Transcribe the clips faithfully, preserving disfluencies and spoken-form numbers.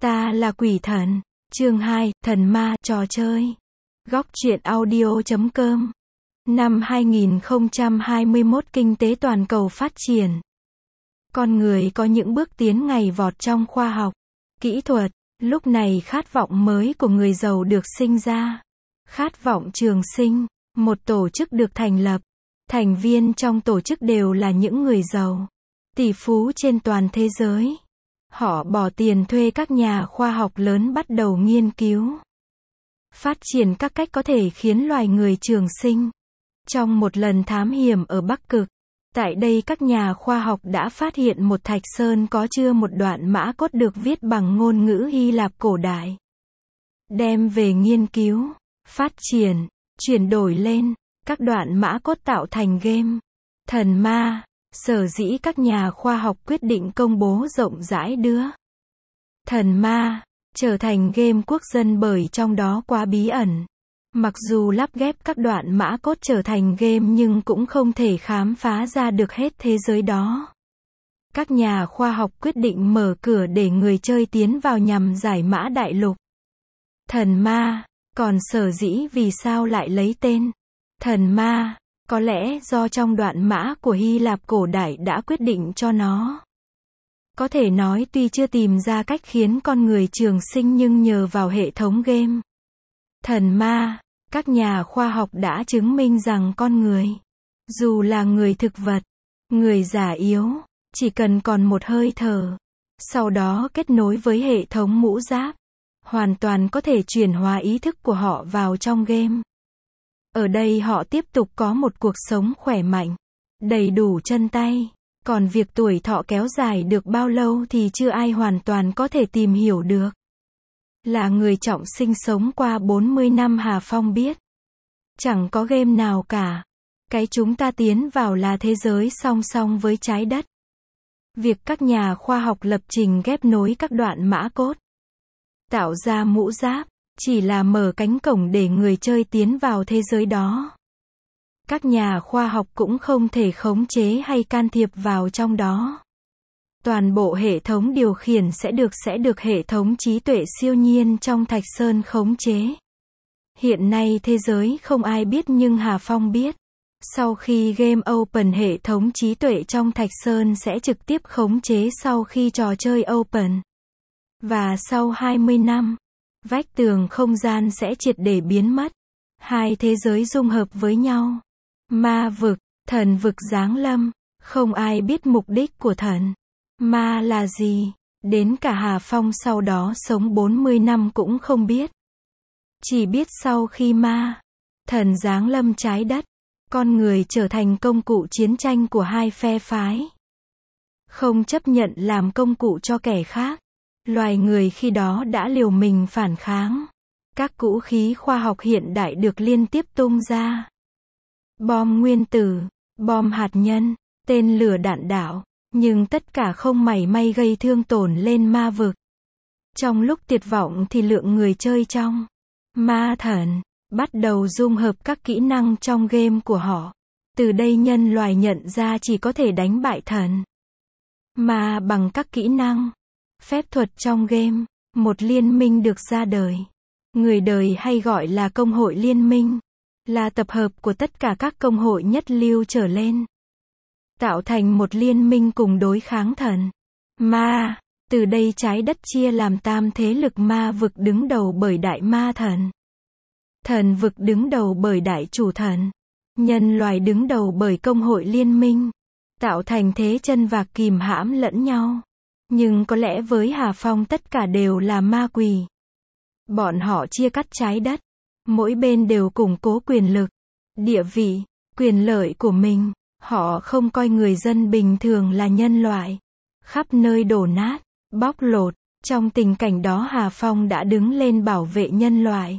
Ta là quỷ thần. Chương hai, thần ma, trò chơi. Góc truyện audio chấm com. Năm hai nghìn không trăm hai mươi mốt kinh tế toàn cầu phát triển. Con người có những bước tiến ngày vọt trong khoa học, kỹ thuật. Lúc này khát vọng mới của người giàu được sinh ra. Khát vọng trường sinh. Một tổ chức được thành lập. Thành viên trong tổ chức đều là những người giàu, tỷ phú trên toàn thế giới. Họ bỏ tiền thuê các nhà khoa học lớn bắt đầu nghiên cứu, phát triển các cách có thể khiến loài người trường sinh. Trong một lần thám hiểm ở Bắc Cực, tại đây các nhà khoa học đã phát hiện một thạch sơn có chứa một đoạn mã cốt được viết bằng ngôn ngữ Hy Lạp cổ đại. Đem về nghiên cứu, phát triển, chuyển đổi lên, các đoạn mã cốt tạo thành game Thần Ma. Sở dĩ các nhà khoa học quyết định công bố rộng rãi đưa Thần Ma trở thành game quốc dân bởi trong đó quá bí ẩn. Mặc dù lắp ghép các đoạn mã cốt trở thành game nhưng cũng không thể khám phá ra được hết thế giới đó. Các nhà khoa học quyết định mở cửa để người chơi tiến vào nhằm giải mã đại lục Thần Ma. Còn sở dĩ vì sao lại lấy tên Thần Ma, có lẽ do trong đoạn mã của Hy Lạp cổ đại đã quyết định cho nó. Có thể nói tuy chưa tìm ra cách khiến con người trường sinh nhưng nhờ vào hệ thống game Thần Ma, các nhà khoa học đã chứng minh rằng con người, dù là người thực vật, người già yếu, chỉ cần còn một hơi thở, sau đó kết nối với hệ thống mũ giáp, hoàn toàn có thể chuyển hóa ý thức của họ vào trong game. Ở đây họ tiếp tục có một cuộc sống khỏe mạnh, đầy đủ chân tay. Còn việc tuổi thọ kéo dài được bao lâu thì chưa ai hoàn toàn có thể tìm hiểu được. Là người trọng sinh sống qua bốn mươi năm Hà Phong biết. Chẳng có game nào cả. Cái chúng ta tiến vào là thế giới song song với trái đất. Việc các nhà khoa học lập trình ghép nối các đoạn mã cốt, tạo ra mũ giáp, chỉ là mở cánh cổng để người chơi tiến vào thế giới đó. Các nhà khoa học cũng không thể khống chế hay can thiệp vào trong đó. Toàn bộ hệ thống điều khiển sẽ được sẽ được hệ thống trí tuệ siêu nhiên trong Thạch Sơn khống chế. Hiện nay thế giới không ai biết nhưng Hà Phong biết. Sau khi game open, hệ thống trí tuệ trong Thạch Sơn sẽ trực tiếp khống chế sau khi trò chơi open. Và sau hai mươi năm, vách tường không gian sẽ triệt để biến mất. Hai thế giới dung hợp với nhau. Ma vực, thần vực giáng lâm. Không ai biết mục đích của thần ma là gì. Đến cả Hà Phong sau đó sống bốn mươi năm cũng không biết. Chỉ biết sau khi ma, thần giáng lâm trái đất, con người trở thành công cụ chiến tranh của hai phe phái. Không chấp nhận làm công cụ cho kẻ khác. Loài người khi đó đã liều mình phản kháng. Các vũ khí khoa học hiện đại được liên tiếp tung ra. Bom nguyên tử, bom hạt nhân, tên lửa đạn đạo, nhưng tất cả không mảy may gây thương tổn lên ma vực. Trong lúc tuyệt vọng thì lượng người chơi trong ma thần bắt đầu dung hợp các kỹ năng trong game của họ. Từ đây nhân loại nhận ra chỉ có thể đánh bại thần ma bằng các kỹ năng, phép thuật trong game. Một liên minh được ra đời. Người đời hay gọi là công hội liên minh. Là tập hợp của tất cả các công hội nhất lưu trở lên. Tạo thành một liên minh cùng đối kháng thần ma. Từ đây trái đất chia làm tam thế lực: ma vực đứng đầu bởi đại ma thần, thần vực đứng đầu bởi đại chủ thần, nhân loại đứng đầu bởi công hội liên minh. Tạo thành thế chân vạc kìm hãm lẫn nhau. Nhưng có lẽ với Hà Phong tất cả đều là ma quỷ. Bọn họ chia cắt trái đất. Mỗi bên đều củng cố quyền lực, địa vị, quyền lợi của mình. Họ không coi người dân bình thường là nhân loại. Khắp nơi đổ nát, bóc lột. Trong tình cảnh đó Hà Phong đã đứng lên bảo vệ nhân loại.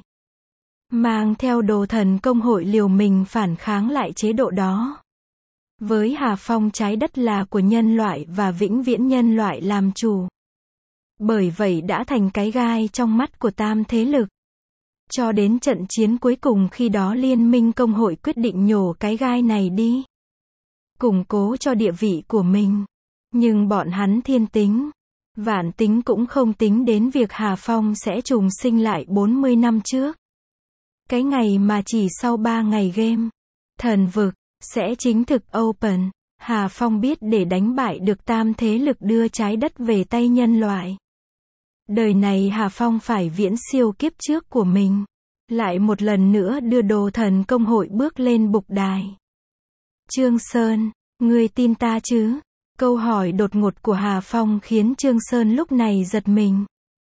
Mang theo đồ thần công hội liều mình phản kháng lại chế độ đó. Với Hà Phong trái đất là của nhân loại và vĩnh viễn nhân loại làm chủ. Bởi vậy đã thành cái gai trong mắt của tam thế lực. Cho đến trận chiến cuối cùng khi đó liên minh công hội quyết định nhổ cái gai này đi. Củng cố cho địa vị của mình. Nhưng bọn hắn thiên tính. Vạn tính cũng không tính đến việc Hà Phong sẽ trùng sinh lại bốn mươi năm trước. Cái ngày mà chỉ sau ba ngày game, thần vực, sẽ chính thực open, Hà Phong biết để đánh bại được tam thế lực đưa trái đất về tay nhân loại. Đời này Hà Phong phải viễn siêu kiếp trước của mình. Lại một lần nữa đưa đồ thần công hội bước lên bục đài. Trương Sơn, ngươi tin ta chứ? Câu hỏi đột ngột của Hà Phong khiến Trương Sơn lúc này giật mình.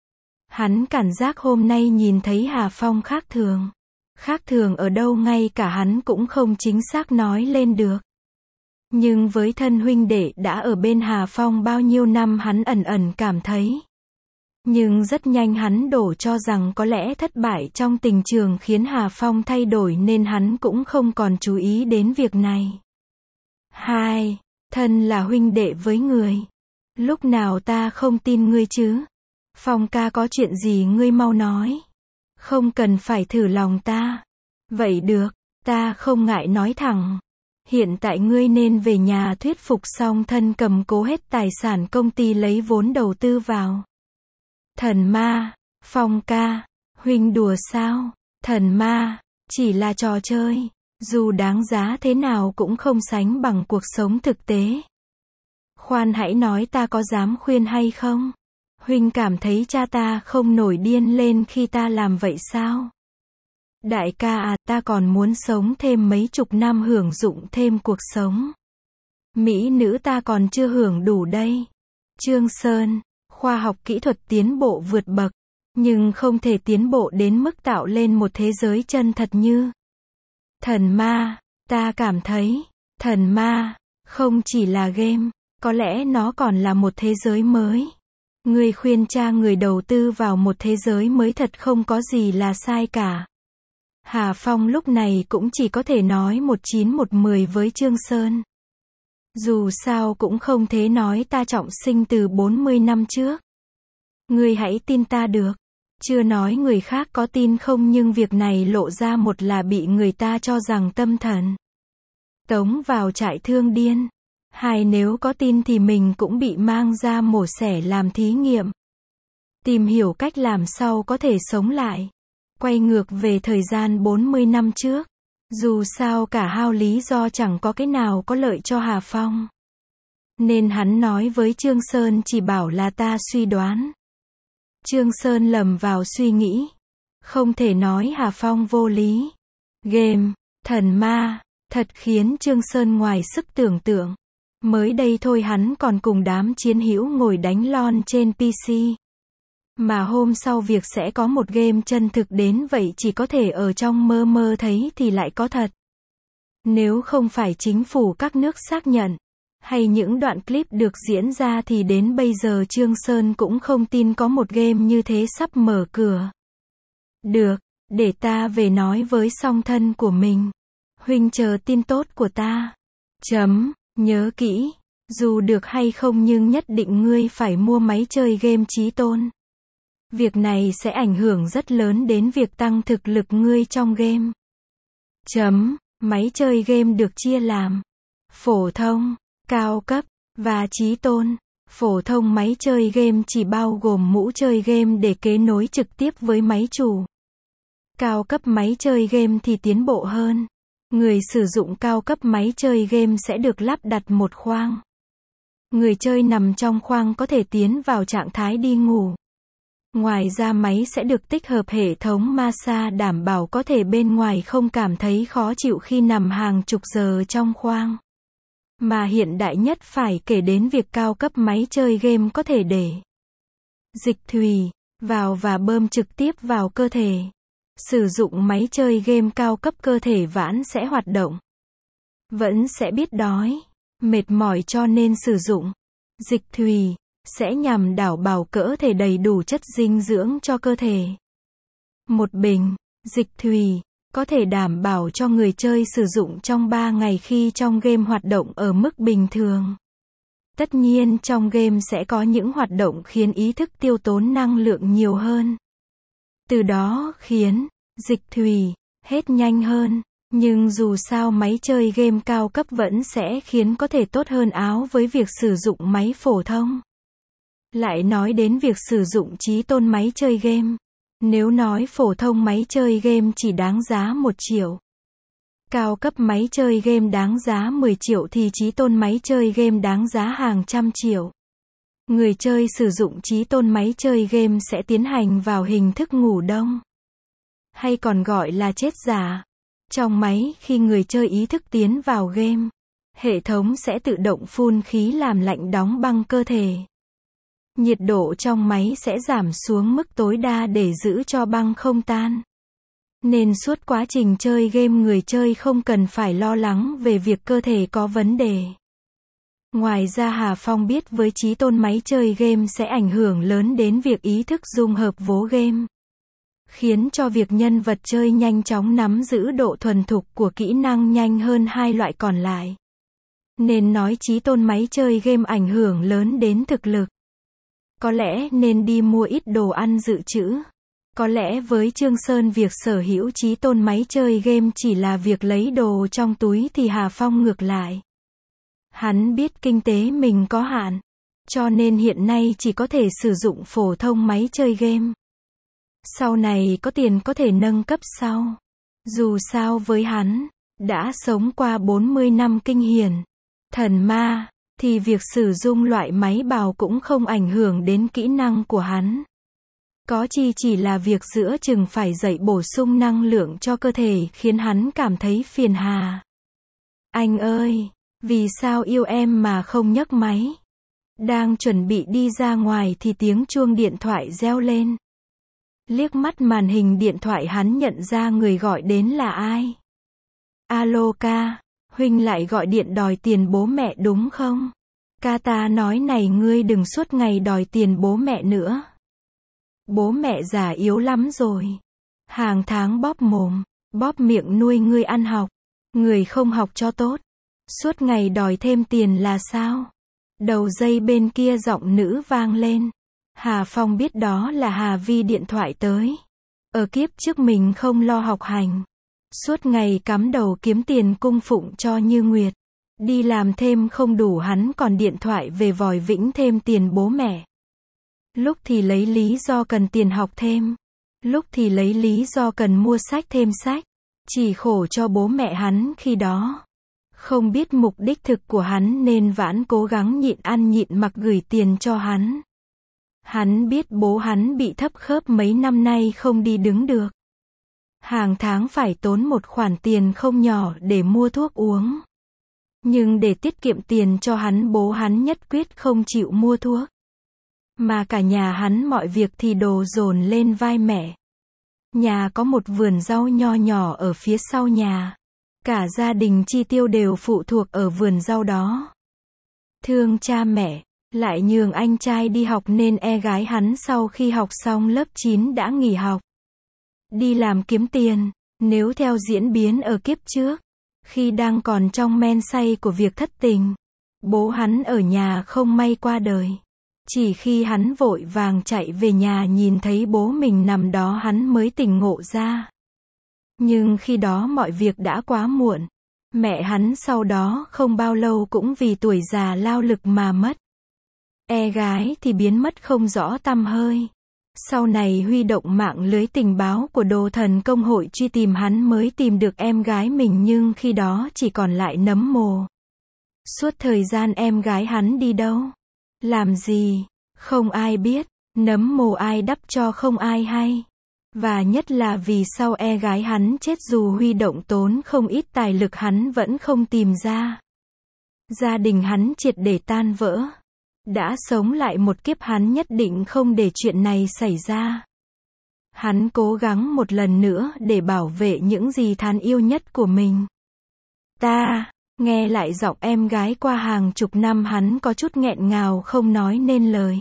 Hắn cảm giác hôm nay nhìn thấy Hà Phong khác thường. Khác thường ở đâu ngay cả hắn cũng không chính xác nói lên được. Nhưng với thân huynh đệ đã ở bên Hà Phong bao nhiêu năm hắn ẩn ẩn cảm thấy. Nhưng rất nhanh hắn đổ cho rằng có lẽ thất bại trong tình trường khiến Hà Phong thay đổi nên hắn cũng không còn chú ý đến việc này. Hai, thân là huynh đệ với người. Lúc nào ta không tin ngươi chứ? Phong ca có chuyện gì ngươi mau nói. Không cần phải thử lòng ta. Vậy được, ta không ngại nói thẳng. Hiện tại ngươi nên về nhà thuyết phục xong thân cầm cố hết tài sản công ty lấy vốn đầu tư vào. Thần ma, Phong ca, huynh đùa sao? Thần ma, chỉ là trò chơi, dù đáng giá thế nào cũng không sánh bằng cuộc sống thực tế. Khoan hãy nói ta có dám khuyên hay không? Huynh cảm thấy cha ta không nổi điên lên khi ta làm vậy sao? Đại ca à, ta còn muốn sống thêm mấy chục năm hưởng dụng thêm cuộc sống. Mỹ nữ ta còn chưa hưởng đủ đây. Trương Sơn, khoa học kỹ thuật tiến bộ vượt bậc, nhưng không thể tiến bộ đến mức tạo lên một thế giới chân thật như thần ma. Ta cảm thấy, thần ma, không chỉ là game, có lẽ nó còn là một thế giới mới. Người khuyên cha người đầu tư vào một thế giới mới thật không có gì là sai cả. Hà Phong lúc này cũng chỉ có thể nói một chín một mười với Trương Sơn. Dù sao cũng không thế nói ta trọng sinh từ bốn mươi năm trước. Ngươi hãy tin ta được. Chưa nói người khác có tin không nhưng việc này lộ ra một là bị người ta cho rằng tâm thần. Tống vào trại thương điên. Hai nếu có tin thì mình cũng bị mang ra mổ xẻ làm thí nghiệm. Tìm hiểu cách làm sao có thể sống lại. Quay ngược về thời gian bốn mươi năm trước. Dù sao cả hao lý do chẳng có cái nào có lợi cho Hà Phong. Nên hắn nói với Trương Sơn chỉ bảo là ta suy đoán. Trương Sơn lầm vào suy nghĩ. Không thể nói Hà Phong vô lý. Game, thần ma, thật khiến Trương Sơn ngoài sức tưởng tượng. Mới đây thôi hắn còn cùng đám chiến hữu ngồi đánh lon trên pê xê. Mà hôm sau việc sẽ có một game chân thực đến vậy chỉ có thể ở trong mơ mơ thấy thì lại có thật. Nếu không phải chính phủ các nước xác nhận, hay những đoạn clip được diễn ra thì đến bây giờ Trương Sơn cũng không tin có một game như thế sắp mở cửa. Được, để ta về nói với song thân của mình. Huynh chờ tin tốt của ta. Chấm, nhớ kỹ, dù được hay không nhưng nhất định ngươi phải mua máy chơi game chí tôn. Việc này sẽ ảnh hưởng rất lớn đến việc tăng thực lực ngươi trong game. Chấm, máy chơi game được chia làm phổ thông, cao cấp, và chí tôn. Phổ thông máy chơi game chỉ bao gồm mũ chơi game để kết nối trực tiếp với máy chủ. Cao cấp máy chơi game thì tiến bộ hơn. Người sử dụng cao cấp máy chơi game sẽ được lắp đặt một khoang. Người chơi nằm trong khoang có thể tiến vào trạng thái đi ngủ. Ngoài ra máy sẽ được tích hợp hệ thống massage đảm bảo có thể bên ngoài không cảm thấy khó chịu khi nằm hàng chục giờ trong khoang. Mà hiện đại nhất phải kể đến việc cao cấp máy chơi game có thể để dịch thủy vào và bơm trực tiếp vào cơ thể. Sử dụng máy chơi game cao cấp cơ thể vẫn sẽ hoạt động. Vẫn sẽ biết đói, mệt mỏi cho nên sử dụng dịch thủy sẽ nhằm đảm bảo cơ thể đầy đủ chất dinh dưỡng cho cơ thể. Một bình dịch thủy có thể đảm bảo cho người chơi sử dụng trong ba ngày khi trong game hoạt động ở mức bình thường. Tất nhiên trong game sẽ có những hoạt động khiến ý thức tiêu tốn năng lượng nhiều hơn. Từ đó khiến dịch thủy hết nhanh hơn. Nhưng dù sao máy chơi game cao cấp vẫn sẽ khiến có thể tốt hơn áo với việc sử dụng máy phổ thông. Lại nói đến việc sử dụng trí tôn máy chơi game. Nếu nói phổ thông máy chơi game chỉ đáng giá một triệu. Cao cấp máy chơi game đáng giá mười triệu thì trí tôn máy chơi game đáng giá hàng trăm triệu. Người chơi sử dụng trí tôn máy chơi game sẽ tiến hành vào hình thức ngủ đông, hay còn gọi là chết giả. Trong máy, khi người chơi ý thức tiến vào game, hệ thống sẽ tự động phun khí làm lạnh đóng băng cơ thể. Nhiệt độ trong máy sẽ giảm xuống mức tối đa để giữ cho băng không tan. Nên suốt quá trình chơi game người chơi không cần phải lo lắng về việc cơ thể có vấn đề. Ngoài ra Hà Phong biết với trí tôn máy chơi game sẽ ảnh hưởng lớn đến việc ý thức dung hợp vố game, khiến cho việc nhân vật chơi nhanh chóng nắm giữ độ thuần thục của kỹ năng nhanh hơn hai loại còn lại. Nên nói trí tôn máy chơi game ảnh hưởng lớn đến thực lực. Có lẽ nên đi mua ít đồ ăn dự trữ. Có lẽ với Trương Sơn việc sở hữu trí tôn máy chơi game chỉ là việc lấy đồ trong túi thì Hà Phong ngược lại. Hắn biết kinh tế mình có hạn, cho nên hiện nay chỉ có thể sử dụng phổ thông máy chơi game. Sau này có tiền có thể nâng cấp sau. Dù sao với hắn, đã sống qua bốn mươi năm kinh hiển, thần ma, thì việc sử dụng loại máy bào cũng không ảnh hưởng đến kỹ năng của hắn. Có chi chỉ là việc giữa chừng phải dậy bổ sung năng lượng cho cơ thể khiến hắn cảm thấy phiền hà. Anh ơi, vì sao yêu em mà không nhấc máy? Đang chuẩn bị đi ra ngoài thì tiếng chuông điện thoại reo lên. Liếc mắt màn hình điện thoại hắn nhận ra người gọi đến là ai. Alo ca, huynh lại gọi điện đòi tiền bố mẹ đúng không? Ca ta nói này ngươi đừng suốt ngày đòi tiền bố mẹ nữa. Bố mẹ già yếu lắm rồi. Hàng tháng bóp mồm, bóp miệng nuôi ngươi ăn học. Người không học cho tốt. Suốt ngày đòi thêm tiền là sao? Đầu dây bên kia giọng nữ vang lên. Hà Phong biết đó là Hà Vi điện thoại tới. Ở kiếp trước mình không lo học hành. Suốt ngày cắm đầu kiếm tiền cung phụng cho Như Nguyệt. Đi làm thêm không đủ hắn còn điện thoại về vòi vĩnh thêm tiền bố mẹ. Lúc thì lấy lý do cần tiền học thêm. Lúc thì lấy lý do cần mua sách thêm sách. Chỉ khổ cho bố mẹ hắn khi đó. Không biết mục đích thực của hắn nên vẫn cố gắng nhịn ăn nhịn mặc gửi tiền cho hắn. Hắn biết bố hắn bị thấp khớp mấy năm nay không đi đứng được. Hàng tháng phải tốn một khoản tiền không nhỏ để mua thuốc uống. Nhưng để tiết kiệm tiền cho hắn bố hắn nhất quyết không chịu mua thuốc. Mà cả nhà hắn mọi việc thì đổ dồn lên vai mẹ. Nhà có một vườn rau nho nhỏ ở phía sau nhà. Cả gia đình chi tiêu đều phụ thuộc ở vườn rau đó. Thương cha mẹ, lại nhường anh trai đi học nên e gái hắn sau khi học xong lớp chín đã nghỉ học. Đi làm kiếm tiền, nếu theo diễn biến ở kiếp trước, khi đang còn trong men say của việc thất tình, bố hắn ở nhà không may qua đời. Chỉ khi hắn vội vàng chạy về nhà nhìn thấy bố mình nằm đó hắn mới tỉnh ngộ ra. Nhưng khi đó mọi việc đã quá muộn. Mẹ hắn sau đó không bao lâu cũng vì tuổi già lao lực mà mất. E gái thì biến mất không rõ tăm hơi. Sau này huy động mạng lưới tình báo của Đồ Thần Công hội truy tìm hắn mới tìm được em gái mình nhưng khi đó chỉ còn lại nấm mồ. Suốt thời gian em gái hắn đi đâu? Làm gì? Không ai biết. Nấm mồ ai đắp cho không ai hay. Và nhất là vì sau e gái hắn chết dù huy động tốn không ít tài lực hắn vẫn không tìm ra. Gia đình hắn triệt để tan vỡ. Đã sống lại một kiếp hắn nhất định không để chuyện này xảy ra. Hắn cố gắng một lần nữa để bảo vệ những gì hắn yêu nhất của mình. Ta, nghe lại giọng em gái qua hàng chục năm hắn có chút nghẹn ngào không nói nên lời.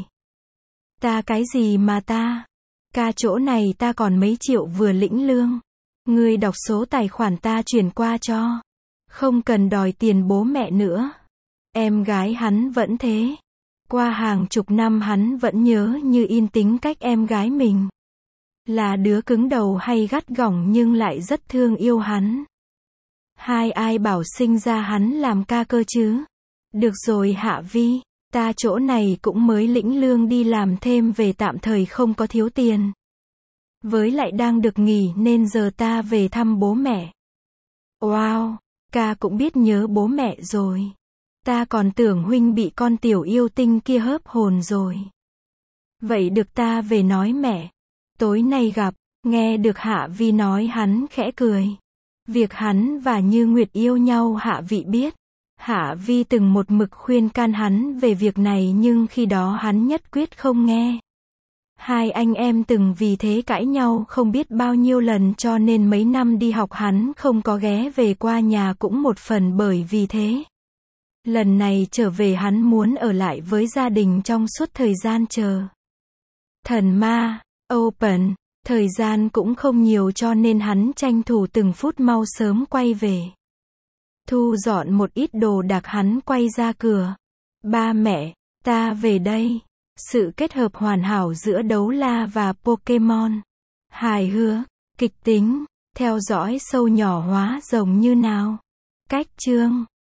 Ta cái gì mà ta? Ca chỗ này ta còn mấy triệu vừa lĩnh lương. Ngươi đọc số tài khoản ta chuyển qua cho. Không cần đòi tiền bố mẹ nữa. Em gái hắn vẫn thế. Qua hàng chục năm hắn vẫn nhớ như in tính cách em gái mình. Là đứa cứng đầu hay gắt gỏng nhưng lại rất thương yêu hắn. Hai ai bảo sinh ra hắn làm ca cơ chứ? Được rồi Hạ Vi, Ta chỗ này cũng mới lĩnh lương đi làm thêm về tạm thời không có thiếu tiền. Với lại đang được nghỉ nên giờ ta về thăm bố mẹ. Wow, ca cũng biết nhớ bố mẹ rồi. Ta còn tưởng huynh bị con tiểu yêu tinh kia hớp hồn rồi. Vậy được ta về nói mẹ. Tối nay gặp, nghe được Hạ Vi nói hắn khẽ cười. Việc hắn và Như Nguyệt yêu nhau Hạ Vi biết. Hạ Vi từng một mực khuyên can hắn về việc này nhưng khi đó hắn nhất quyết không nghe. Hai anh em từng vì thế cãi nhau không biết bao nhiêu lần cho nên mấy năm đi học hắn không có ghé về qua nhà cũng một phần bởi vì thế. Lần này trở về hắn muốn ở lại với gia đình trong suốt thời gian chờ. Thần ma, Open, thời gian cũng không nhiều cho nên hắn tranh thủ từng phút mau sớm quay về. Thu dọn một ít đồ đạc hắn quay ra cửa. Ba mẹ, ta về đây. Sự kết hợp hoàn hảo giữa đấu la và Pokemon. Hài hước, kịch tính, theo dõi sâu nhỏ hóa rồng như nào. Cách chương